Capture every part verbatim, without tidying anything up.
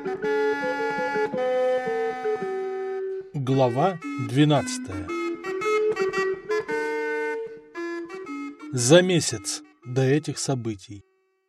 Глава двенадцатая. За месяц до этих событий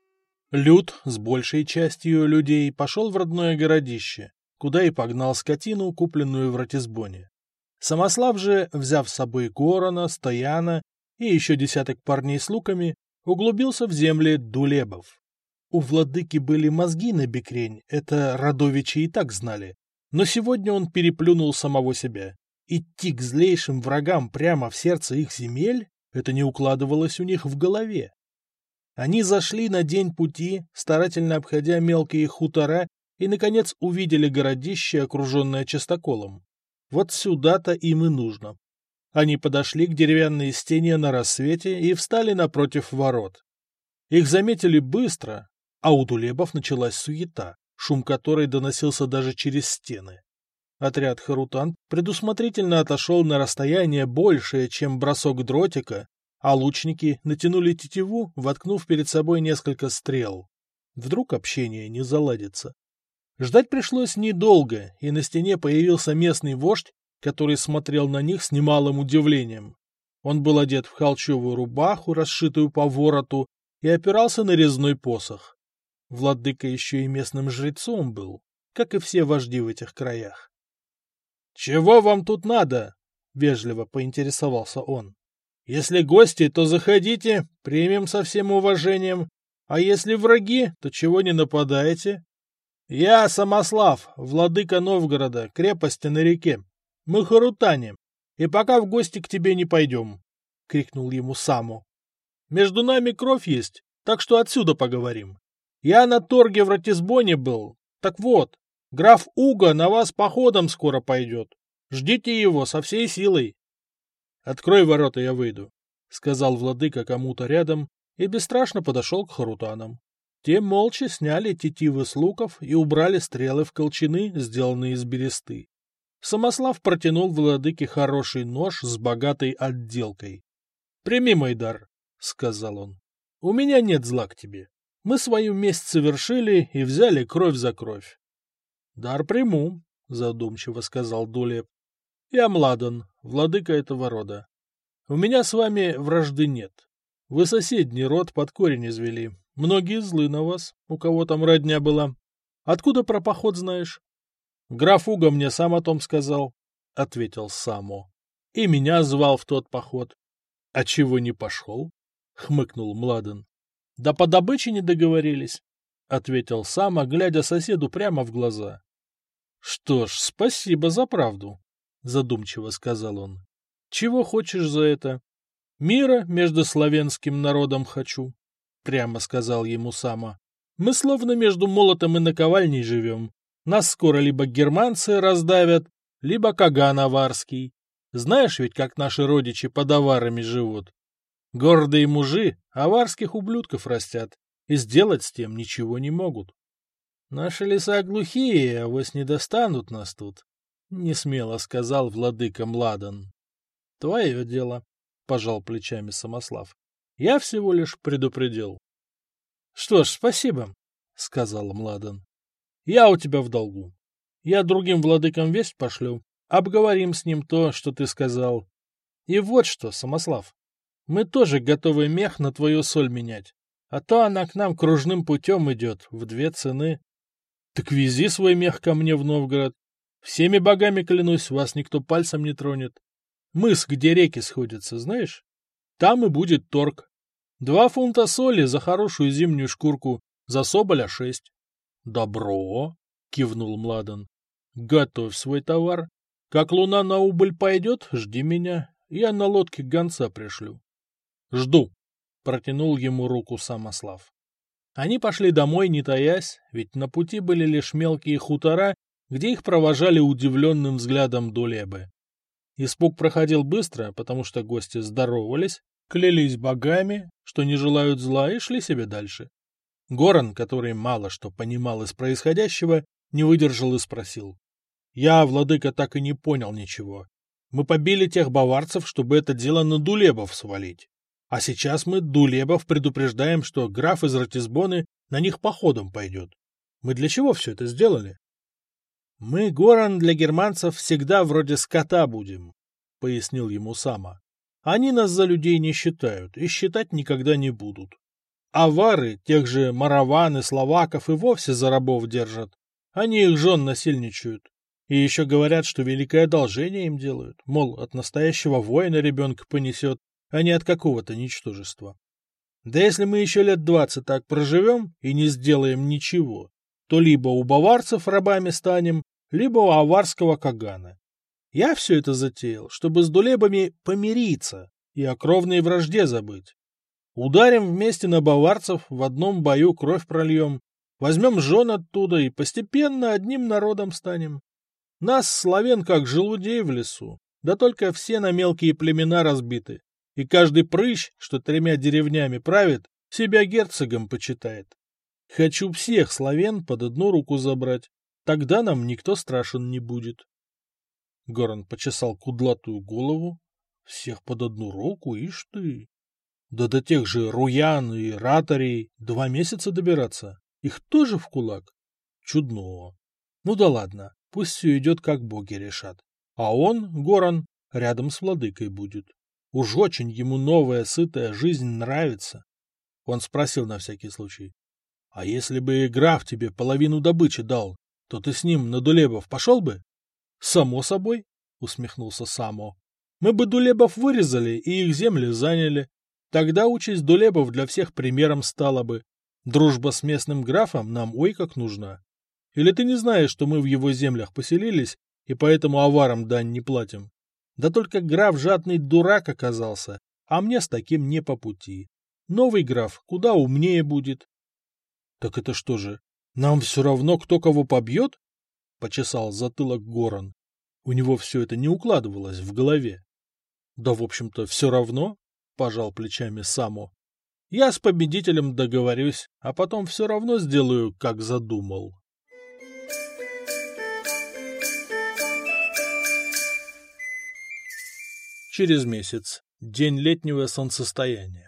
Люд с большей частью людей пошел в родное городище, куда и погнал скотину, купленную в Ратисбоне. Самослав же, взяв с собой Горана, Стояна и еще десяток парней с луками, углубился в земли Дулебов. У владыки были мозги на бекрень, это родовичи и так знали. Но сегодня он переплюнул самого себя. Идти к злейшим врагам прямо в сердце их земель — это не укладывалось у них в голове. Они зашли на день пути, старательно обходя мелкие хутора, и, наконец, увидели городище, окруженное частоколом. Вот сюда-то им и нужно. Они подошли к деревянной стене на рассвете и встали напротив ворот. Их заметили быстро, а у Дулебов началась суета, шум которой доносился даже через стены. Отряд Харутан предусмотрительно отошел на расстояние большее, чем бросок дротика, а лучники натянули тетиву, воткнув перед собой несколько стрел. Вдруг общение не заладится. Ждать пришлось недолго, и на стене появился местный вождь, который смотрел на них с немалым удивлением. Он был одет в холчевую рубаху, расшитую по вороту, и опирался на резной посох. Владыка еще и местным жрецом был, как и все вожди в этих краях. — Чего вам тут надо? — вежливо поинтересовался он. — Если гости, то заходите, примем со всем уважением, а если враги, то чего не нападаете? — Я Самослав, владыка Новгорода, крепости на реке. Мы харутане, и пока в гости к тебе не пойдем, — крикнул ему Саму. — Между нами кровь есть, так что отсюда поговорим. Я на торге в Ратисбоне был. Так вот, граф Уго на вас походом скоро пойдет. Ждите его со всей силой. — Открой ворота, я выйду, — сказал владыка кому-то рядом и бесстрашно подошел к харутанам. Те молча сняли тетивы с луков и убрали стрелы в колчаны, сделанные из бересты. Самослав протянул владыке хороший нож с богатой отделкой. — Прими мой дар, — сказал он. — У меня нет зла к тебе. Мы свою месть совершили и взяли кровь за кровь. — Дар приму, — задумчиво сказал Дулеб. — Я Младен, владыка этого рода. У меня с вами вражды нет. Вы соседний род под корень извели. Многие злы на вас, у кого там родня была. Откуда про поход знаешь? — Граф Уго мне сам о том сказал, — ответил Само. — И меня звал в тот поход. — А чего не пошел? — хмыкнул Младен. — Да по добыче не договорились, — ответил Само, глядя соседу прямо в глаза. — Что ж, спасибо за правду, — задумчиво сказал он. — Чего хочешь за это? — Мира между славянским народом хочу, — прямо сказал ему Само. — Мы словно между молотом и наковальней живем. Нас скоро либо германцы раздавят, либо Каган аварский. Знаешь ведь, как наши родичи под аварами живут? Гордые мужи аварских ублюдков растят, и сделать с тем ничего не могут. Наши леса глухие, авось не достанут нас тут, — несмело сказал владыка Младен. — Твое дело, — пожал плечами Самослав. — Я всего лишь предупредил. — Что ж, спасибо, — сказал Младен. — Я у тебя в долгу. Я другим владыкам весть пошлю, обговорим с ним то, что ты сказал. И вот что, Самослав, мы тоже готовы мех на твою соль менять, а то она к нам кружным путем идет, в две цены. Так вези свой мех ко мне в Новгород. Всеми богами клянусь, вас никто пальцем не тронет. Мыс, где реки сходятся, знаешь? Там и будет торг. Два фунта соли за хорошую зимнюю шкурку, за соболя шесть. — Добро, — кивнул Младен. — Готовь свой товар. Как луна на убыль пойдет, жди меня, я на лодке гонца пришлю. — Жду, — протянул ему руку Самослав. Они пошли домой, не таясь, ведь на пути были лишь мелкие хутора, где их провожали удивленным взглядом Дулебы. Испуг проходил быстро, потому что гости здоровались, клялись богами, что не желают зла, и шли себе дальше. Горан, который мало что понимал из происходящего, не выдержал и спросил. — Я, владыка, так и не понял ничего. Мы побили тех баварцев, чтобы это дело на Дулебов свалить. А сейчас мы Дулебов предупреждаем, что граф из Ратисбоны на них походом пойдет. Мы для чего все это сделали? «Мы, Горан, для германцев всегда вроде скота будем», — пояснил ему Сама. «Они нас за людей не считают и считать никогда не будут. Авары, тех же мараван и словаков, и вовсе за рабов держат. Они их жен насильничают. И еще говорят, что великое одолжение им делают. Мол, от настоящего воина ребенка понесет, а не от какого-то ничтожества. Да если мы еще лет двадцать так проживем и не сделаем ничего, то либо у баварцев рабами станем, либо у аварского кагана. Я все это затеял, чтобы с дулебами помириться и о кровной вражде забыть. Ударим вместе на баварцев, в одном бою кровь прольем, возьмем жен оттуда и постепенно одним народом станем. Нас, славян, как желудей в лесу, да только все на мелкие племена разбиты, и каждый прыщ, что тремя деревнями правит, себя герцогом почитает. Хочу всех славян под одну руку забрать, тогда нам никто страшен не будет. Горан почесал кудлатую голову. Всех под одну руку, ишь ты. Да до тех же руян и ратарей два месяца добираться. Их тоже в кулак? Чудно. Ну да ладно, пусть все идет, как боги решат. А он, Горан, рядом с владыкой будет. Уж очень ему новая сытая жизнь нравится. Он спросил на всякий случай. А если бы граф тебе половину добычи дал, то ты с ним на дулебов пошел бы? Само собой, усмехнулся Само. Мы бы дулебов вырезали и их земли заняли. Тогда участь дулебов для всех примером стала бы. Дружба с местным графом нам ой как нужна. Или ты не знаешь, что мы в его землях поселились, и поэтому аварам дань не платим? Да только граф жадный дурак оказался, а мне с таким не по пути. Новый граф куда умнее будет. — Так это что же, нам все равно, кто кого побьет? — почесал затылок Горан. У него все это не укладывалось в голове. — Да, в общем-то, все равно, — пожал плечами Само. — Я с победителем договорюсь, а потом все равно сделаю, как задумал. Через месяц. День летнего солнцестояния.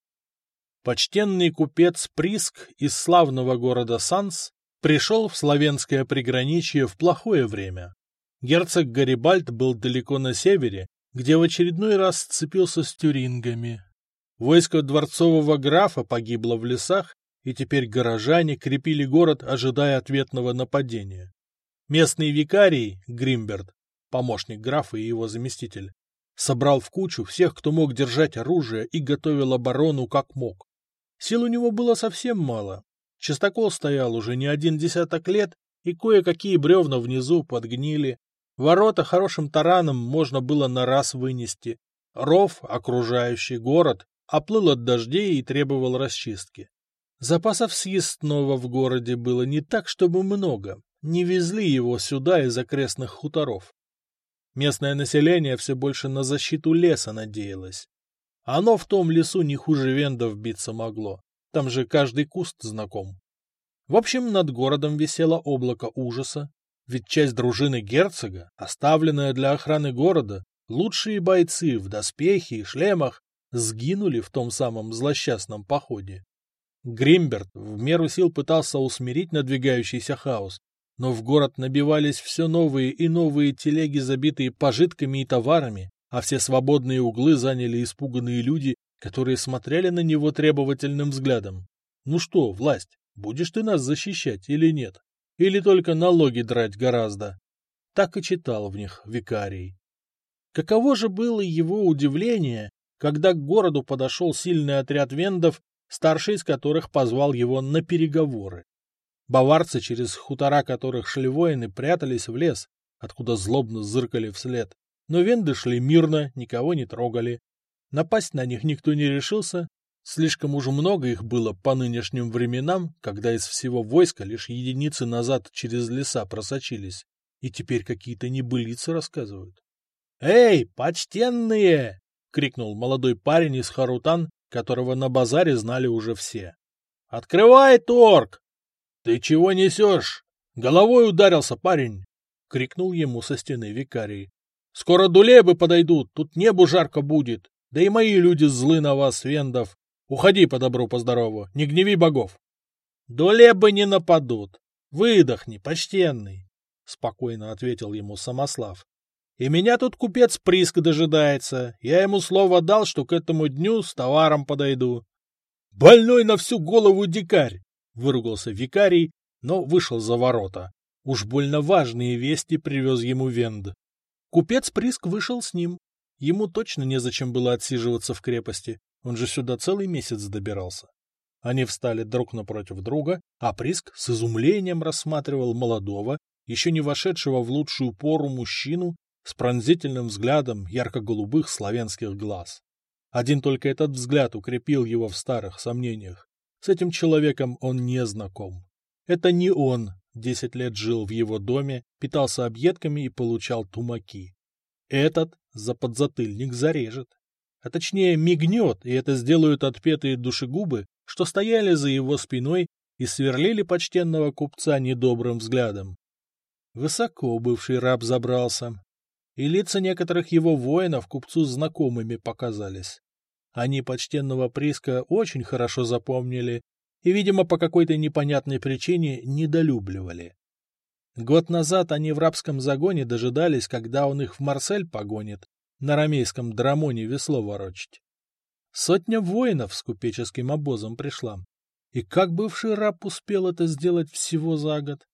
Почтенный купец Приск из славного города Санс пришел в славянское приграничье в плохое время. Герцог Гарибальд был далеко на севере, где в очередной раз сцепился с тюрингами. Войско дворцового графа погибло в лесах, и теперь горожане крепили город, ожидая ответного нападения. Местный викарий Гримберт, помощник графа и его заместитель, собрал в кучу всех, кто мог держать оружие, и готовил оборону как мог. Сил у него было совсем мало. Частокол стоял уже не один десяток лет, и кое-какие бревна внизу подгнили. Ворота хорошим тараном можно было на раз вынести. Ров, окружающий город, оплыл от дождей и требовал расчистки. Запасов съестного в городе было не так, чтобы много. Не везли его сюда из окрестных хуторов. Местное население все больше на защиту леса надеялось. Оно в том лесу не хуже вендов биться могло. Там же каждый куст знаком. В общем, над городом висело облако ужаса, ведь часть дружины герцога, оставленная для охраны города, лучшие бойцы в доспехе и шлемах, сгинули в том самом злосчастном походе. Гримберт в меру сил пытался усмирить надвигающийся хаос, но в город набивались все новые и новые телеги, забитые пожитками и товарами, а все свободные углы заняли испуганные люди, которые смотрели на него требовательным взглядом. Ну что, власть, будешь ты нас защищать или нет? Или только налоги драть гораздо? Так и читал в них викарий. Каково же было его удивление, когда к городу подошел сильный отряд вендов, старший из которых позвал его на переговоры. Баварцы, через хутора которых шли воины, прятались в лес, откуда злобно зыркали вслед. Но венды шли мирно, никого не трогали. Напасть на них никто не решился. Слишком уж много их было по нынешним временам, когда из всего войска лишь единицы назад через леса просочились. И теперь какие-то небылицы рассказывают. «Эй, почтенные!» — крикнул молодой парень из Харутан, которого на базаре знали уже все. «Открывай торг!» «Ты чего несешь? Головой ударился парень!» — крикнул ему со стены викарий. «Скоро дулебы подойдут, тут небу жарко будет, да и мои люди злы на вас, вендов. Уходи по добру, по здорову, не гневи богов». «Дулебы не нападут. Выдохни, почтенный!» — спокойно ответил ему Самослав. — И меня тут купец Приск дожидается. Я ему слово дал, что к этому дню с товаром подойду. — Больной на всю голову дикарь! — выругался викарий, но вышел за ворота. Уж больно важные вести привез ему Венд. Купец Приск вышел с ним. Ему точно незачем было отсиживаться в крепости, он же сюда целый месяц добирался. Они встали друг напротив друга, а Приск с изумлением рассматривал молодого, еще не вошедшего в лучшую пору мужчину с пронзительным взглядом ярко-голубых славянских глаз. Один только этот взгляд укрепил его в старых сомнениях. С этим человеком он не знаком. Это не он десять лет жил в его доме, питался объедками и получал тумаки. Этот за подзатыльник зарежет. А точнее мигнет, и это сделают отпетые душегубы, что стояли за его спиной и сверлили почтенного купца недобрым взглядом. Высоко бывший раб забрался, и лица некоторых его воинов купцу знакомыми показались. Они почтенного Приска очень хорошо запомнили и, видимо, по какой-то непонятной причине недолюбливали. Год назад они в рабском загоне дожидались, когда он их в Марсель погонит, на ромейском драмоне весло ворочать. Сотня воинов с купеческим обозом пришла. И как бывший раб успел это сделать всего за год?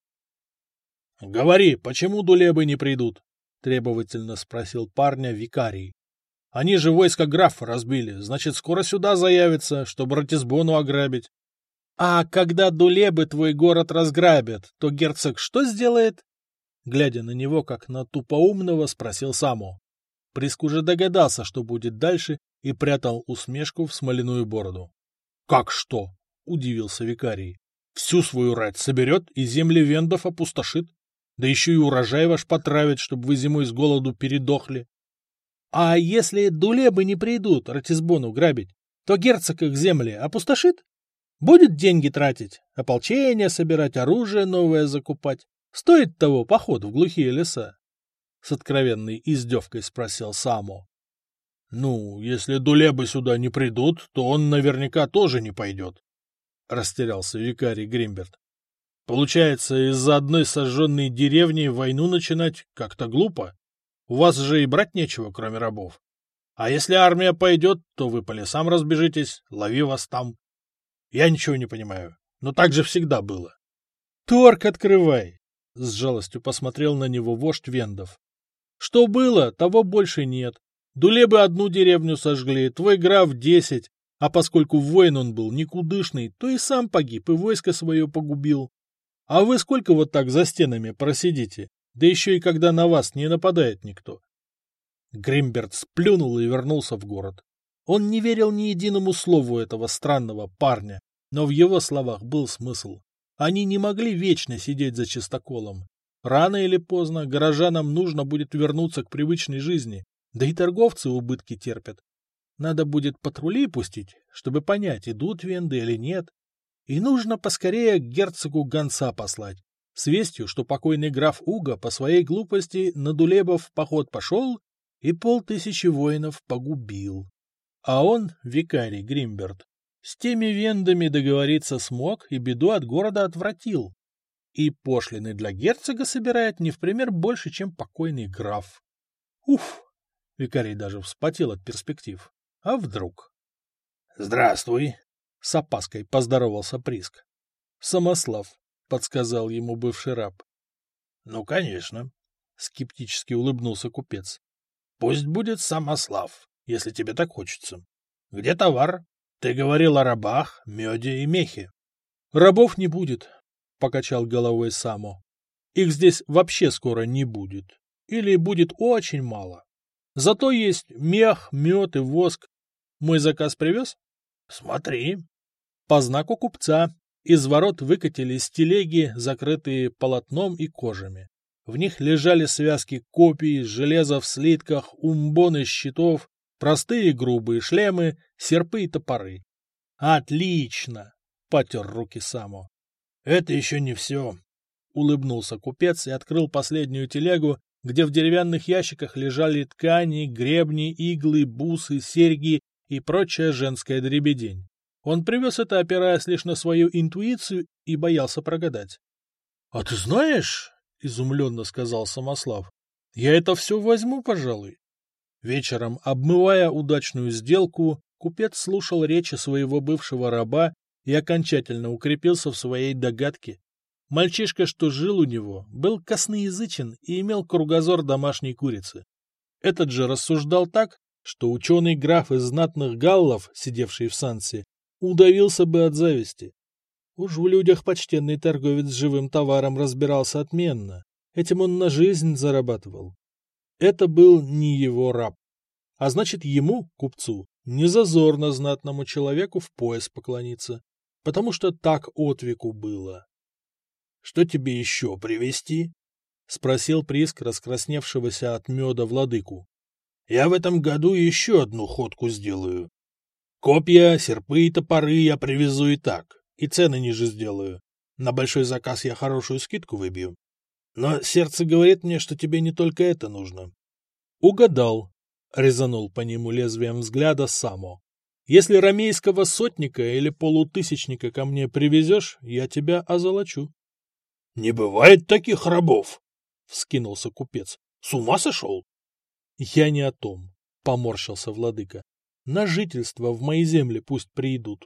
— Говори, почему дулебы не придут? — требовательно спросил парня викарий. — Они же войско графа разбили, значит, скоро сюда заявятся, чтобы Ратисбону ограбить. — А когда дулебы твой город разграбят, то герцог что сделает? Глядя на него, как на тупоумного, спросил Само. Приск уже догадался, что будет дальше, и прятал усмешку в смоляную бороду. — Как что? — удивился викарий. — Всю свою рать соберет и земли вендов опустошит. Да еще и урожай ваш потравит, чтобы вы зимой с голоду передохли. — А если дулебы не придут Ратисбону грабить, то герцог их земли опустошит? Будет деньги тратить, ополчение собирать, оружие новое закупать. Стоит того поход в глухие леса? С откровенной издевкой спросил Само. — Ну, если дулебы сюда не придут, то он наверняка тоже не пойдет, — растерялся викарий Гримберт. — Получается, из-за одной сожженной деревни войну начинать как-то глупо. У вас же и брать нечего, кроме рабов. А если армия пойдет, то вы по лесам разбежитесь, лови вас там. Я ничего не понимаю, но так же всегда было. — Торг открывай! — с жалостью посмотрел на него вождь вендов. — Что было, того больше нет. Дулебы одну деревню сожгли, твой граф десять, а поскольку воин он был никудышный, то и сам погиб, и войско свое погубил. А вы сколько вот так за стенами просидите, да еще и когда на вас не нападает никто? Гримберт сплюнул и вернулся в город. Он не верил ни единому слову этого странного парня, но в его словах был смысл. Они не могли вечно сидеть за чистоколом. Рано или поздно горожанам нужно будет вернуться к привычной жизни, да и торговцы убытки терпят. Надо будет патрули пустить, чтобы понять, идут венды или нет. И нужно поскорее к герцогу гонца послать, с вестью, что покойный граф Уго по своей глупости на дулебов в поход пошел и полтысячи воинов погубил. А он, викарий Гримберт, с теми вендами договориться смог и беду от города отвратил. И пошлины для герцога собирает не в пример больше, чем покойный граф. Уф! Викарий даже вспотел от перспектив. А вдруг? — Здравствуй! — с опаской поздоровался Приск. — Самослав, — подсказал ему бывший раб. — Ну, конечно, — скептически улыбнулся купец. — Пусть будет Самослав, если тебе так хочется. Где товар? Ты говорил о рабах, меде и мехе. — Рабов не будет, — покачал головой Само. — Их здесь вообще скоро не будет. Или будет очень мало. Зато есть мех, мед и воск. Мой заказ привез? — Смотри. По знаку купца из ворот выкатились телеги, закрытые полотном и кожами. В них лежали связки копий, железа в слитках, умбоны щитов, простые грубые шлемы, серпы и топоры. — Отлично! — потер руки Само. — Это еще не все. — улыбнулся купец и открыл последнюю телегу, где в деревянных ящиках лежали ткани, гребни, иглы, бусы, серьги и прочая женская дребедень. Он привез это, опираясь лишь на свою интуицию, и боялся прогадать. — А ты знаешь, — изумленно сказал Самослав. — Я это все возьму, пожалуй. Вечером, обмывая удачную сделку, купец слушал речи своего бывшего раба и окончательно укрепился в своей догадке. Мальчишка, что жил у него, был косноязычен и имел кругозор домашней курицы. Этот же рассуждал так, что ученый граф из знатных галлов, сидевший в Сансе, удавился бы от зависти. Уж в людях почтенный торговец с живым товаром разбирался отменно. Этим он на жизнь зарабатывал. Это был не его раб. А значит, ему, купцу, не зазорно знатному человеку в пояс поклониться, потому что так отвеку было. — Что тебе еще привезти? — спросил Приск раскрасневшегося от меда владыку. — Я в этом году еще одну ходку сделаю. Копья, серпы и топоры я привезу и так, и цены ниже сделаю. На большой заказ я хорошую скидку выбью. Но сердце говорит мне, что тебе не только это нужно. — Угадал, — резанул по нему лезвием взгляда Само. — Если ромейского сотника или полутысячника ко мне привезешь, я тебя озолочу. — Не бывает таких рабов! — вскинулся купец. — С ума сошел? — Я не о том, — поморщился владыка. — На жительство в мои земли пусть придут.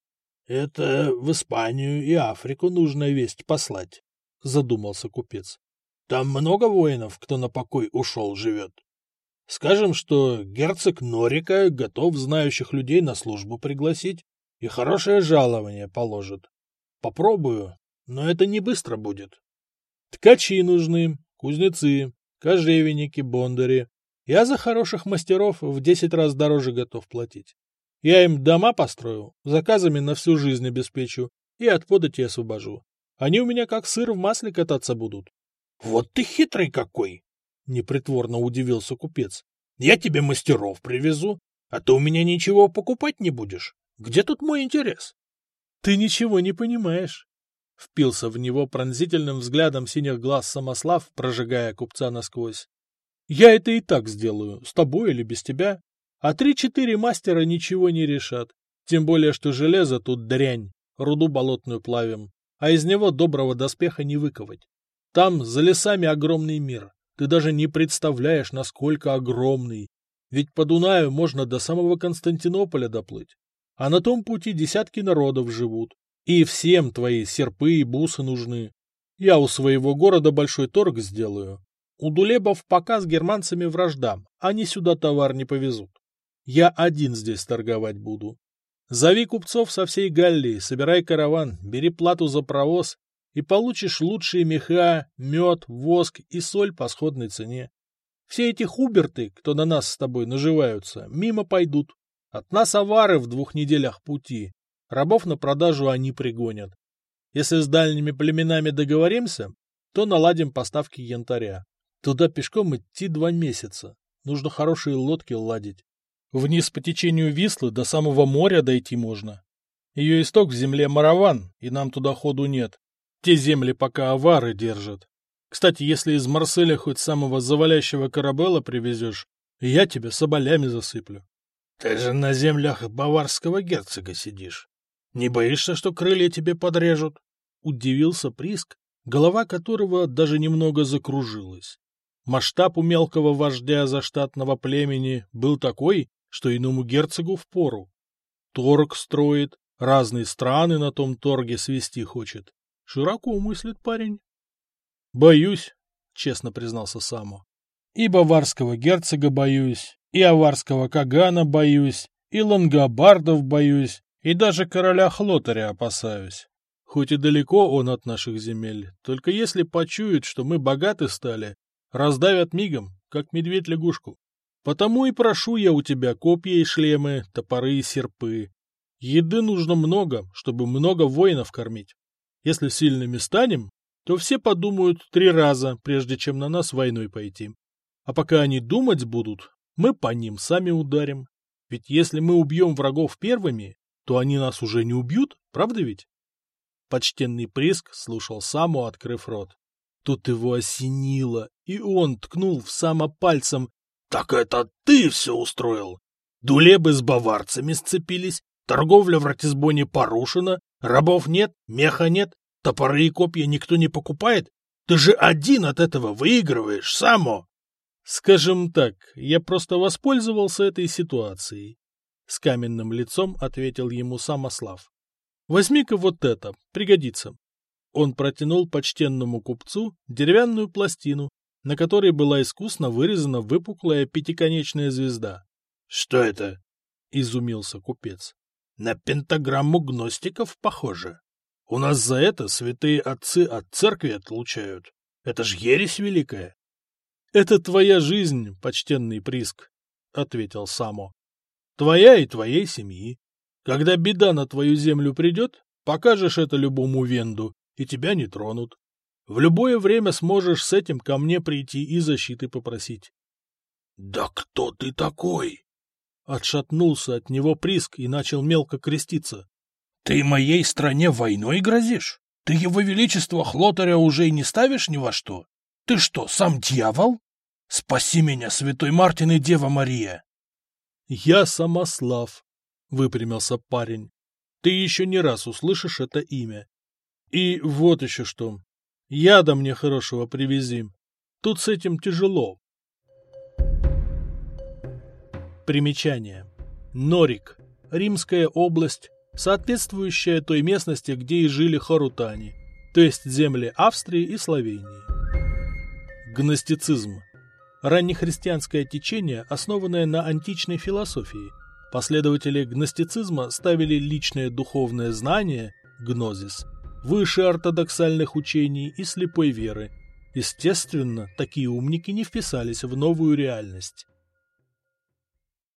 — Это в Испанию и Африку нужно весть послать, — задумался купец. — Там много воинов, кто на покой ушел, живет. Скажем, что герцог Норика готов знающих людей на службу пригласить и хорошее жалование положит. Попробую, но это не быстро будет. Ткачи нужны, кузнецы, кожевенники, бондари. Я за хороших мастеров в десять раз дороже готов платить. Я им дома построю, заказами на всю жизнь обеспечу и от подати освобожу. Они у меня как сыр в масле кататься будут. — Вот ты хитрый какой! — непритворно удивился купец. — Я тебе мастеров привезу, а ты у меня ничего покупать не будешь. Где тут мой интерес? — Ты ничего не понимаешь. Впился в него пронзительным взглядом синих глаз Самослав, прожигая купца насквозь. Я это и так сделаю, с тобой или без тебя. А три-четыре мастера ничего не решат. Тем более, что железо тут дрянь, руду болотную плавим, а из него доброго доспеха не выковать. Там за лесами огромный мир. Ты даже не представляешь, насколько огромный. Ведь по Дунаю можно до самого Константинополя доплыть. А на том пути десятки народов живут. И всем твои серпы и бусы нужны. Я у своего города большой торг сделаю. У дулебов пока с германцами вражда, они сюда товар не повезут. Я один здесь торговать буду. Зови купцов со всей Галлии, собирай караван, бери плату за провоз и получишь лучшие меха, мед, воск и соль по сходной цене. Все эти хуберты, кто на нас с тобой наживаются, мимо пойдут. От нас авары в двух неделях пути. Рабов на продажу они пригонят. Если с дальними племенами договоримся, то наладим поставки янтаря. Туда пешком идти два месяца. Нужно хорошие лодки ладить. Вниз по течению Вислы до самого моря дойти можно. Ее исток в земле Мараван, и нам туда ходу нет. Те земли пока авары держат. Кстати, если из Марселя хоть самого завалящего корабела привезешь, я тебя соболями засыплю. Ты же на землях баварского герцога сидишь. Не боишься, что крылья тебе подрежут? Удивился Приск, голова которого даже немного закружилась. Масштаб у мелкого вождя заштатного племени был такой, что иному герцогу впору. Торг строит, разные страны на том торге свести хочет. Широко мыслит парень. — Боюсь, — честно признался Само. — И баварского герцога боюсь, и аварского кагана боюсь, и лангобардов боюсь, и даже короля Хлотаря опасаюсь. Хоть и далеко он от наших земель, только если почуют, что мы богаты стали, раздавят мигом, как медведь лягушку. Потому и прошу я у тебя копья и шлемы, топоры и серпы. Еды нужно много, чтобы много воинов кормить. Если сильными станем, то все подумают три раза, прежде чем на нас войной пойти. А пока они думать будут, мы по ним сами ударим. Ведь если мы убьем врагов первыми, то они нас уже не убьют, правда ведь? Почтенный Приск слушал Саму, открыв рот. Тут его осенило, и он ткнул в Само пальцем. «Так это ты все устроил! Дулебы с баварцами сцепились, торговля в Ратисбоне порушена, рабов нет, меха нет, топоры и копья никто не покупает, Ты же один от этого выигрываешь, Само. Скажем так, я просто воспользовался этой ситуацией. С каменным лицом ответил ему Самослав. Возьми-ка вот это, пригодится. Он протянул почтенному купцу деревянную пластину, на которой была искусно вырезана выпуклая пятиконечная звезда. — Что это? — изумился купец. — На пентаграмму гностиков похоже. У нас за это святые отцы от церкви отлучают. Это ж ересь великая. — Это твоя жизнь, почтенный Приск, — ответил Само. — Твоя и твоей семьи. Когда беда на твою землю придет, покажешь это любому венду, и тебя не тронут. В любое время сможешь с этим ко мне прийти и защиты попросить. — Да кто ты такой? Отшатнулся от него Приск и начал мелко креститься. — Ты моей стране войной грозишь? Ты его величество Хлотаря уже и не ставишь ни во что? Ты что, сам дьявол? Спаси меня, святой Мартин и Дева Мария! — Я Самослав, — выпрямился парень. — Ты еще не раз услышишь это имя. И вот еще что. Яда мне хорошего привези. Тут с этим тяжело. Примечание. Норик. Римская область, соответствующая той местности, где и жили харутани, то есть земли Австрии и Словении. Гностицизм. Раннехристианское течение, основанное на античной философии. Последователи гностицизма ставили личное духовное знание, гнозис, выше ортодоксальных учений и слепой веры. Естественно, такие умники не вписались в новую реальность.